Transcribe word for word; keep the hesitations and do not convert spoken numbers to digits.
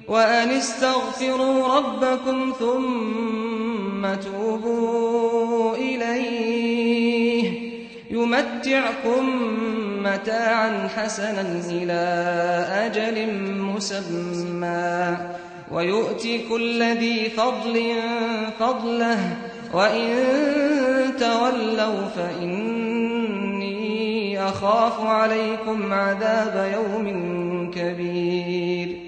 وأن استغفروا ربكم ثم توبوا إليه يمتعكم متاعا حسنا إلى أجل مسمى ويؤتي كل ذي فضل فضله وإن تولوا فإني أخاف عليكم عذاب يوم كبير